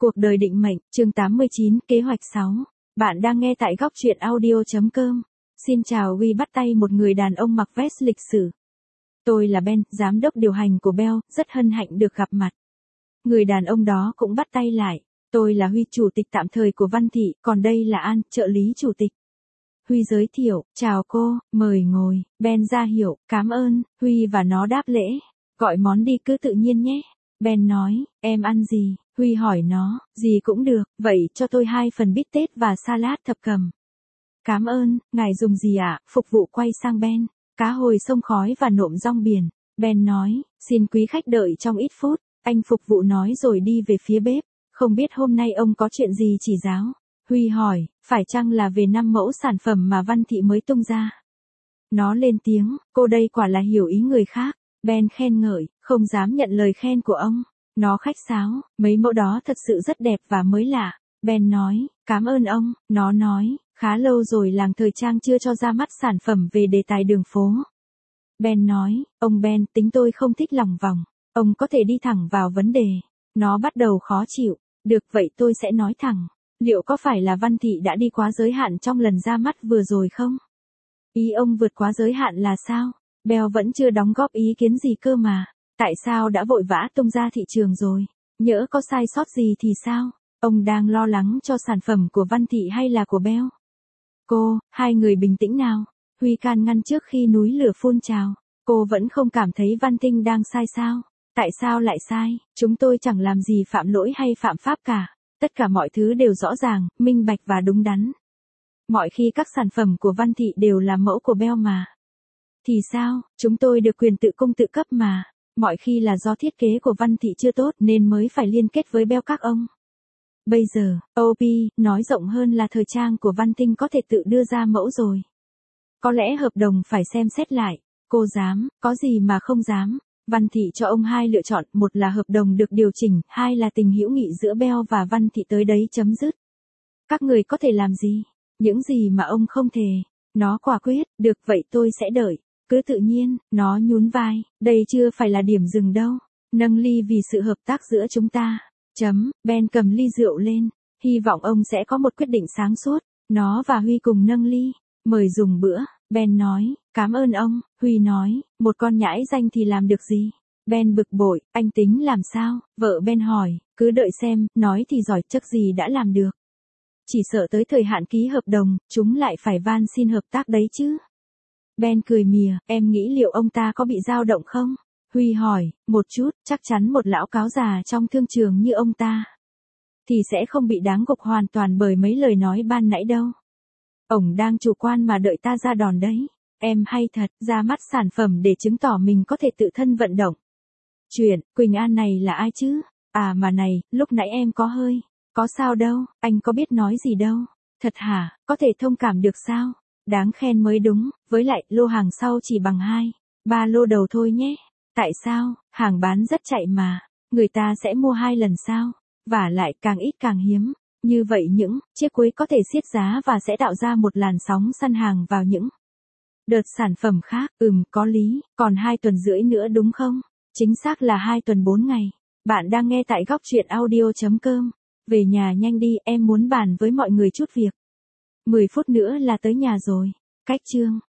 Cuộc đời định mệnh, chương 89, kế hoạch 6. Bạn đang nghe tại góc truyện audio.com. Xin chào, Huy bắt tay một người đàn ông mặc vest lịch sử. Tôi là Ben, giám đốc điều hành của Bell, rất hân hạnh được gặp mặt. Người đàn ông đó cũng bắt tay lại. Tôi là Huy, chủ tịch tạm thời của Văn Thị, còn đây là An, trợ lý chủ tịch. Huy giới thiệu, chào cô, mời ngồi. Ben ra hiệu, cảm ơn. Huy và nó đáp lễ. Gọi món đi cứ tự nhiên nhé. Ben nói, em ăn gì? Huy hỏi nó, gì cũng được, vậy cho tôi 2 phần bít tết và salad thập cẩm. Cảm ơn, ngài dùng gì ạ? Phục vụ quay sang Ben. Cá hồi sông khói và nộm rong biển. Ben nói, xin quý khách đợi trong ít phút. Anh phục vụ nói rồi đi về phía bếp. Không biết hôm nay ông có chuyện gì chỉ giáo? Huy hỏi, phải chăng là về 5 mẫu sản phẩm mà Văn Thị mới tung ra? Nó lên tiếng, cô đây quả là hiểu ý người khác. Ben khen ngợi, không dám nhận lời khen của ông. Nó khách sáo, mấy mẫu đó thật sự rất đẹp và mới lạ. Ben nói, cảm ơn ông. Nó nói, khá lâu rồi làng thời trang chưa cho ra mắt sản phẩm về đề tài đường phố. Ben nói, ông Ben, tính tôi không thích lòng vòng. Ông có thể đi thẳng vào vấn đề. Nó bắt đầu khó chịu. Được vậy tôi sẽ nói thẳng. Liệu có phải là Văn Thị đã đi quá giới hạn trong lần ra mắt vừa rồi không? Ý ông vượt quá giới hạn là sao? Bell vẫn chưa đóng góp ý kiến gì cơ mà. Tại sao đã vội vã tung ra thị trường rồi? Nhỡ có sai sót gì thì sao? Ông đang lo lắng cho sản phẩm của Văn Thị hay là của Bell? Cô, hai người bình tĩnh nào. Huy can ngăn trước khi núi lửa phun trào. Cô vẫn không cảm thấy Văn Tinh đang sai sao? Tại sao lại sai? Chúng tôi chẳng làm gì phạm lỗi hay phạm pháp cả. Tất cả mọi thứ đều rõ ràng, minh bạch và đúng đắn. Mọi khi các sản phẩm của Văn Thị đều là mẫu của Bell mà. Thì sao, chúng tôi được quyền tự cung tự cấp mà. Mọi khi là do thiết kế của Văn Thị chưa tốt nên mới phải liên kết với Bell các ông. Bây giờ, OP, nói rộng hơn là thời trang của Văn Tinh có thể tự đưa ra mẫu rồi. Có lẽ hợp đồng phải xem xét lại. Cô dám, có gì mà không dám. Văn Thị cho ông 2 lựa chọn, một là hợp đồng được điều chỉnh, 2 là tình hữu nghị giữa Bell và Văn Thị tới đấy chấm dứt. Các người có thể làm gì? Những gì mà ông không thể. Nó quả quyết, được vậy tôi sẽ đợi. Cứ tự nhiên, nó nhún vai, đây chưa phải là điểm dừng đâu. Nâng ly vì sự hợp tác giữa chúng ta. Ben cầm ly rượu lên, hy vọng ông sẽ có một quyết định sáng suốt. Nó và Huy cùng nâng ly, mời dùng bữa. Ben nói, cảm ơn ông. Huy nói, một con nhãi danh thì làm được gì? Ben bực bội, anh tính làm sao? Vợ Ben hỏi, cứ đợi xem, nói thì giỏi chắc gì đã làm được. Chỉ sợ tới thời hạn ký hợp đồng, chúng lại phải van xin hợp tác đấy chứ. Ben cười mỉa, em nghĩ liệu ông ta có bị dao động không? Huy hỏi, một chút, chắc chắn một lão cáo già trong thương trường như ông ta thì sẽ không bị đáng gục hoàn toàn bởi mấy lời nói ban nãy đâu. Ổng đang chủ quan mà đợi ta ra đòn đấy. Em hay thật, ra mắt sản phẩm để chứng tỏ mình có thể tự thân vận động. Chuyện, Quỳnh An này là ai chứ? À mà này, lúc nãy em có hơi. Có sao đâu, anh có biết nói gì đâu. Thật hả, có thể thông cảm được sao? Đáng khen mới đúng, với lại, lô hàng sau chỉ bằng 2-3 lô đầu thôi nhé. Tại sao, hàng bán rất chạy mà. Người ta sẽ mua 2 lần sao? Vả lại càng ít càng hiếm. Như vậy những chiếc cuối có thể siết giá và sẽ tạo ra một làn sóng săn hàng vào những đợt sản phẩm khác. Có lý, còn 2 tuần rưỡi nữa đúng không? Chính xác là 2 tuần 4 ngày. Bạn đang nghe tại góc truyện audio.com. Về nhà nhanh đi, em muốn bàn với mọi người chút việc. 10 phút nữa là tới nhà rồi. Cách chương.